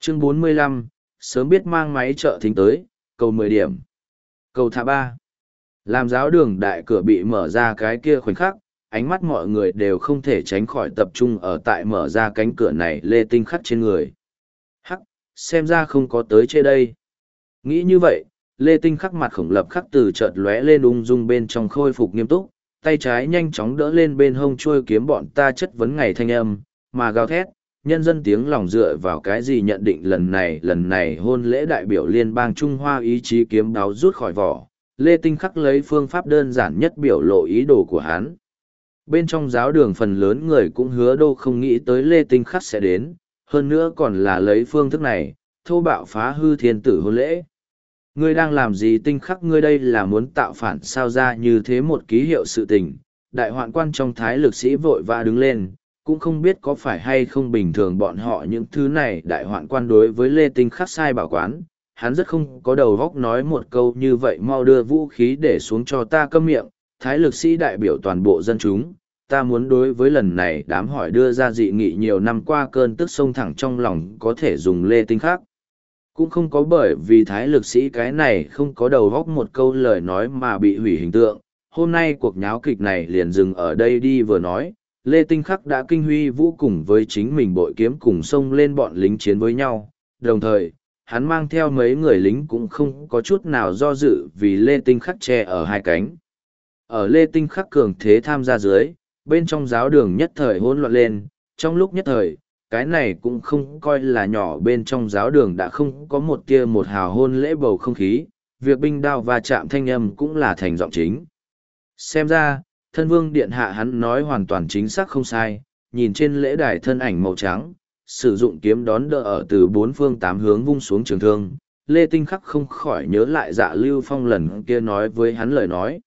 Chương 45, sớm biết mang máy trợ thính tới, cầu 10 điểm. Cầu thả 3. Làm giáo đường đại cửa bị mở ra cái kia khoảnh khắc, ánh mắt mọi người đều không thể tránh khỏi tập trung ở tại mở ra cánh cửa này Lê Tinh khắc trên người. Hắc, xem ra không có tới chê đây. Nghĩ như vậy, Lê Tinh khắc mặt khổng lập khắc từ chợt lóe lên ung dung bên trong khôi phục nghiêm túc, tay trái nhanh chóng đỡ lên bên hông chuôi kiếm bọn ta chất vấn ngày thanh âm, mà gào thét, nhân dân tiếng lòng dựa vào cái gì nhận định lần này hôn lễ đại biểu liên bang Trung Hoa ý chí kiếm đáo rút khỏi vỏ. Lê Tinh khắc lấy phương pháp đơn giản nhất biểu lộ ý đồ của hắn. Bên trong giáo đường phần lớn người cũng hứa đô không nghĩ tới Lê Tinh khắc sẽ đến, hơn nữa còn là lấy phương thức này, thô bạo phá hư thiên tử hôn lễ. Ngươi đang làm gì Tinh khắc, ngươi đây là muốn tạo phản sao ra như thế một ký hiệu sự tình. Đại hoạn quan trong thái lực sĩ vội vã đứng lên, cũng không biết có phải hay không bình thường bọn họ những thứ này. Đại hoạn quan đối với Lê Tinh khắc sai bảo quán, hắn rất không có đầu góc nói một câu như vậy, mau đưa vũ khí để xuống cho ta câm miệng. Thái lực sĩ đại biểu toàn bộ dân chúng, ta muốn đối với lần này đám hỏi đưa ra dị nghị nhiều năm qua cơn tức sông thẳng trong lòng có thể dùng Lê Tinh khắc. Cũng không có bởi vì thái lực sĩ cái này không có đầu góc một câu lời nói mà bị hủy hình tượng. Hôm nay cuộc nháo kịch này liền dừng ở đây đi. Vừa nói, Lê Tinh khắc đã kinh huy vũ cùng với chính mình bội kiếm cùng xông lên bọn lính chiến với nhau. Đồng thời, hắn mang theo mấy người lính cũng không có chút nào do dự vì Lê Tinh khắc che ở hai cánh. Ở Lê Tinh khắc cường thế tham gia dưới, bên trong giáo đường nhất thời hỗn loạn lên, trong lúc nhất thời, cái này cũng không coi là nhỏ, bên trong giáo đường đã không có một tia một hào hôn lễ bầu không khí, việc binh đao và chạm thanh âm cũng là thành giọng chính. Xem ra, thân vương điện hạ hắn nói hoàn toàn chính xác không sai, nhìn trên lễ đài thân ảnh màu trắng, sử dụng kiếm đón đỡ ở từ bốn phương tám hướng vung xuống trường thương, Lê Tinh khắc không khỏi nhớ lại Dạ Lưu Phong lần kia nói với hắn lời nói.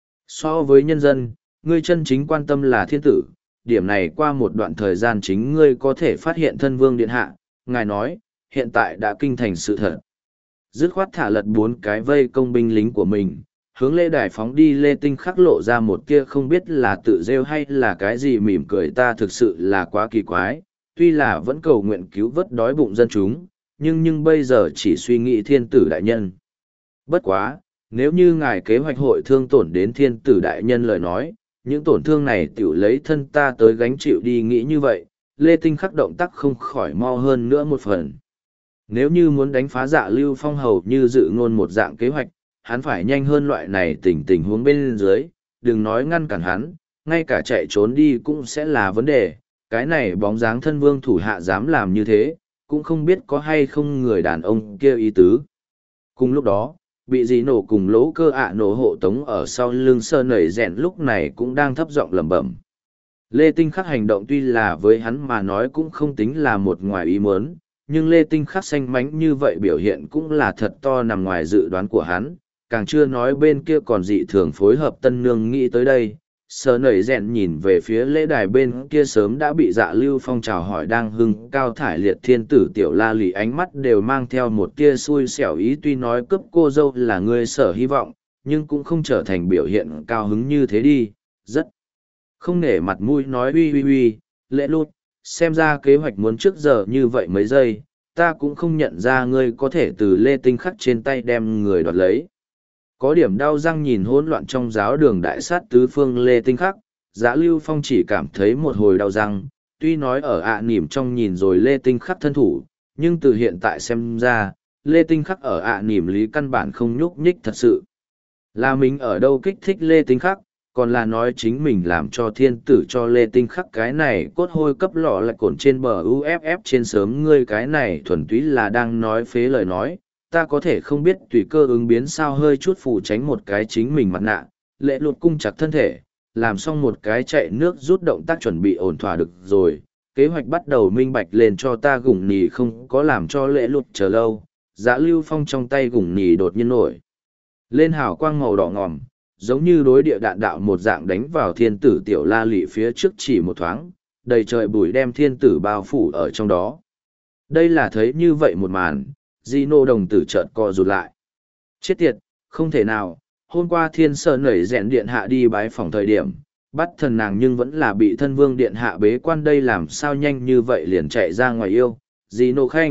So với nhân dân, ngươi chân chính quan tâm là thiên tử, điểm này qua một đoạn thời gian chính ngươi có thể phát hiện thân vương điện hạ, ngài nói, hiện tại đã kinh thành sự thật. Dứt khoát thả lật 4 cái vây công binh lính của mình, hướng lễ đài phóng đi. Lê Tinh khắc lộ ra một kia không biết là tự rêu hay là cái gì mỉm cười, ta thực sự là quá kỳ quái, tuy là vẫn cầu nguyện cứu vớt đói bụng dân chúng, nhưng bây giờ chỉ suy nghĩ thiên tử đại nhân. Bất quá, nếu như ngài kế hoạch hội thương tổn đến thiên tử đại nhân lời nói, những tổn thương này tiểu lấy thân ta tới gánh chịu đi. Nghĩ như vậy, Lê Tinh khắc động tác không khỏi mo hơn nữa một phần. Nếu như muốn đánh phá Dạ Lưu Phong hầu như dự ngôn một dạng kế hoạch, hắn phải nhanh hơn loại này tình huống bên dưới, đừng nói ngăn cản hắn, ngay cả chạy trốn đi cũng sẽ là vấn đề. Cái này bóng dáng thân vương thủ hạ dám làm như thế, cũng không biết có hay không người đàn ông kia ý tứ. Cùng lúc đó, bị dì nổ cùng lỗ cơ nổ hộ tống ở sau lưng sơ nẩy rèn lúc này cũng đang thấp giọng lẩm bẩm. Lê Tinh khắc hành động tuy là với hắn mà nói cũng không tính là một ngoài ý muốn, nhưng Lê Tinh khắc xanh mánh như vậy biểu hiện cũng là thật to nằm ngoài dự đoán của hắn, càng chưa nói bên kia còn dị thường phối hợp. Tân nương nghĩ tới đây, sơ nẩy rèn nhìn về phía lễ đài bên kia sớm đã bị Dạ Lưu Phong chào hỏi đang hưng cao thải liệt thiên tử Tiểu La Lị, ánh mắt đều mang theo một tia xui xẻo ý. Tuy nói cướp cô dâu là người sở hy vọng, nhưng cũng không trở thành biểu hiện cao hứng như thế đi, rất không nể mặt mũi nói uy, lễ lụt, xem ra kế hoạch muốn trước giờ như vậy mấy giây, ta cũng không nhận ra ngươi có thể từ Lê Tinh khắc trên tay đem người đoạt lấy. Có điểm đau răng nhìn hỗn loạn trong giáo đường đại sát tứ phương Lê Tinh khắc, Dạ Lưu Phong chỉ cảm thấy một hồi đau răng, tuy nói ở nỉm trong nhìn rồi Lê Tinh khắc thân thủ, nhưng từ hiện tại xem ra, Lê Tinh khắc ở nỉm lý căn bản không nhúc nhích thật sự. Là mình ở đâu kích thích Lê Tinh khắc, còn là nói chính mình làm cho thiên tử cho Lê Tinh khắc cái này cốt hôi cấp lọ lại cồn trên bờ UFF trên sớm. Ngươi cái này thuần túy là đang nói phế lời nói, ta có thể không biết tùy cơ ứng biến sao. Hơi chút phủ tránh một cái chính mình mặt nạ, lễ lụt cung chặt thân thể, làm xong một cái chạy nước rút động tác chuẩn bị ổn thỏa được rồi. Kế hoạch bắt đầu minh bạch lên cho ta. Gủng nì không có làm cho lễ lụt chờ lâu, Dạ Lưu Phong trong tay gủng nì đột nhiên nổi lên hào quang màu đỏ ngòm, giống như đối địa đạn đạo một dạng đánh vào thiên tử Tiểu La Lị phía trước. Chỉ một thoáng, đầy trời bụi đem thiên tử bao phủ ở trong đó. Đây là thấy như vậy một màn, Gino đồng tử chợt co rụt lại. Chết tiệt, không thể nào, hôm qua thiên sở nảy rèn điện hạ đi bái phòng thời điểm, bắt thần nàng nhưng vẫn là bị thân vương điện hạ bế quan, đây làm sao nhanh như vậy liền chạy ra ngoài yêu. Gino khanh,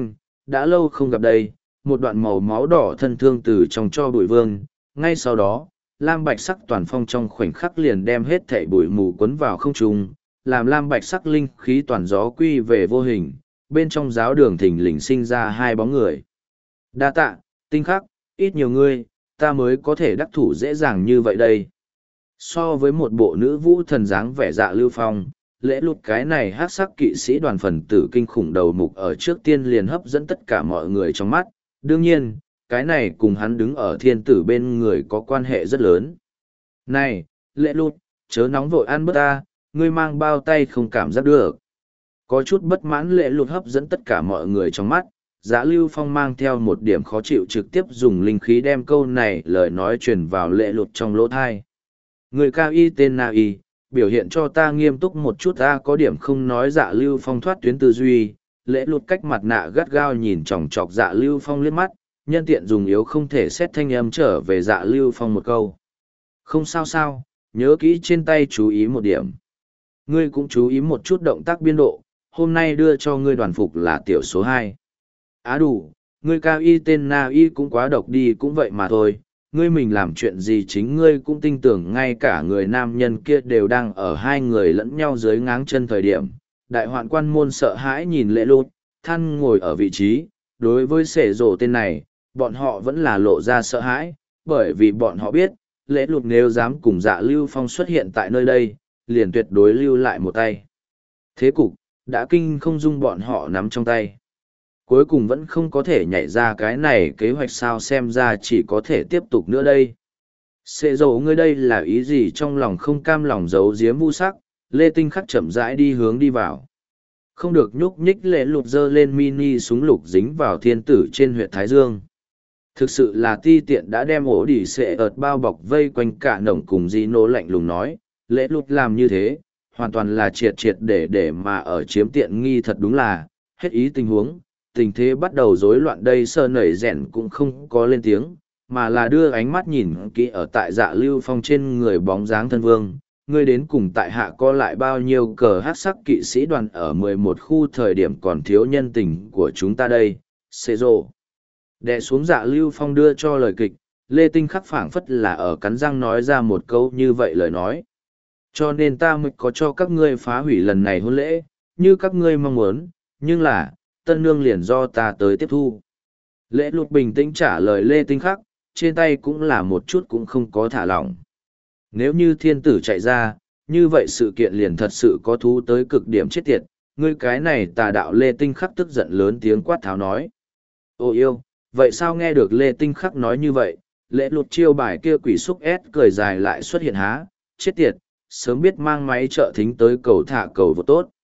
đã lâu không gặp đây, một đoạn màu máu đỏ thân thương từ trong cho bụi vương, ngay sau đó, lam bạch sắc toàn phong trong khoảnh khắc liền đem hết thảy bụi mù quấn vào không trung, làm lam bạch sắc linh khí toàn gió quy về vô hình, bên trong giáo đường thình lình sinh ra hai bóng người. Đa tạ, tinh khắc, ít nhiều ngươi, ta mới có thể đắc thủ dễ dàng như vậy đây. So với một bộ nữ vũ thần dáng vẻ dạ lưu phong, lễ lụt cái này hát sắc kỵ sĩ đoàn phần tử kinh khủng đầu mục ở trước tiên liền hấp dẫn tất cả mọi người trong mắt. Đương nhiên, cái này cùng hắn đứng ở thiên tử bên người có quan hệ rất lớn. Này, lễ lụt, chớ nóng vội ăn bớt ta, ngươi mang bao tay không cảm giác được. Có chút bất mãn lễ lụt hấp dẫn tất cả mọi người trong mắt, Dạ Lưu Phong mang theo một điểm khó chịu trực tiếp dùng linh khí đem câu này lời nói truyền vào lễ lụt trong lỗ thai. Người cao y tên Na Y, biểu hiện cho ta nghiêm túc một chút ta có điểm không nói. Dạ Lưu Phong thoát tuyến tư duy, lễ lụt cách mặt nạ gắt gao nhìn chòng chọc Dạ Lưu Phong liếc mắt, nhân tiện dùng yếu không thể xét thanh âm trở về Dạ Lưu Phong một câu. Không sao sao, nhớ kỹ trên tay chú ý một điểm. Ngươi cũng chú ý một chút động tác biên độ, hôm nay đưa cho ngươi đoàn phục là tiểu số 2. Á đủ, ngươi cao y tên Na Y cũng quá độc đi cũng vậy mà thôi, ngươi mình làm chuyện gì chính ngươi cũng tin tưởng ngay cả người nam nhân kia đều đang ở hai người lẫn nhau dưới ngáng chân thời điểm. Đại hoạn quan môn sợ hãi nhìn lễ lụt, than ngồi ở vị trí, đối với sể rổ tên này, bọn họ vẫn là lộ ra sợ hãi, bởi vì bọn họ biết, lễ lụt nếu dám cùng Dạ Lưu Phong xuất hiện tại nơi đây, liền tuyệt đối lưu lại một tay. Thế cục, đã kinh không dung bọn họ nắm trong tay. Cuối cùng vẫn không có thể nhảy ra cái này kế hoạch sao xem ra chỉ có thể tiếp tục nữa đây. Xê dầu ngươi đây là ý gì trong lòng không cam lòng giấu giếm vu sắc, Lê Tinh Khắc chậm rãi đi hướng đi vào. Không được nhúc nhích lễ lụt dơ lên mini súng lục dính vào thiên tử trên huyện Thái Dương. Thực sự là ti tiện đã đem ổ đỉ xệ ợt bao bọc vây quanh cả nổng cùng di nô lạnh lùng nói, lễ lụt làm như thế, hoàn toàn là triệt triệt để mà ở chiếm tiện nghi thật đúng là, hết ý tình huống, tình thế bắt đầu rối loạn đây sơ nảy rèn cũng không có lên tiếng, mà là đưa ánh mắt nhìn kỹ ở tại Dạ Lưu Phong trên người bóng dáng thân vương, ngươi đến cùng tại hạ co lại bao nhiêu cờ hát sắc kỵ sĩ đoàn ở 11 khu thời điểm còn thiếu nhân tình của chúng ta đây, xê rồ. Đè xuống Dạ Lưu Phong đưa cho lời kịch, Lê Tinh Khắc phảng phất là ở cắn răng nói ra một câu như vậy lời nói. Cho nên ta mới có cho các ngươi phá hủy lần này hôn lễ, như các ngươi mong muốn, nhưng là, tân nương liền do ta tới tiếp thu. Lễ lụt bình tĩnh trả lời Lê Tinh Khắc, trên tay cũng là một chút cũng không có thả lỏng. Nếu như thiên tử chạy ra, như vậy sự kiện liền thật sự có thú tới cực điểm chết tiệt, ngươi cái này tà đạo. Lê Tinh Khắc tức giận lớn tiếng quát tháo nói. Ô yêu, vậy sao nghe được Lê Tinh Khắc nói như vậy, lễ lụt chiêu bài kia quỷ xúc ép cười dài lại xuất hiện há, chết tiệt, sớm biết mang máy trợ thính tới cầu thả cầu vô tốt.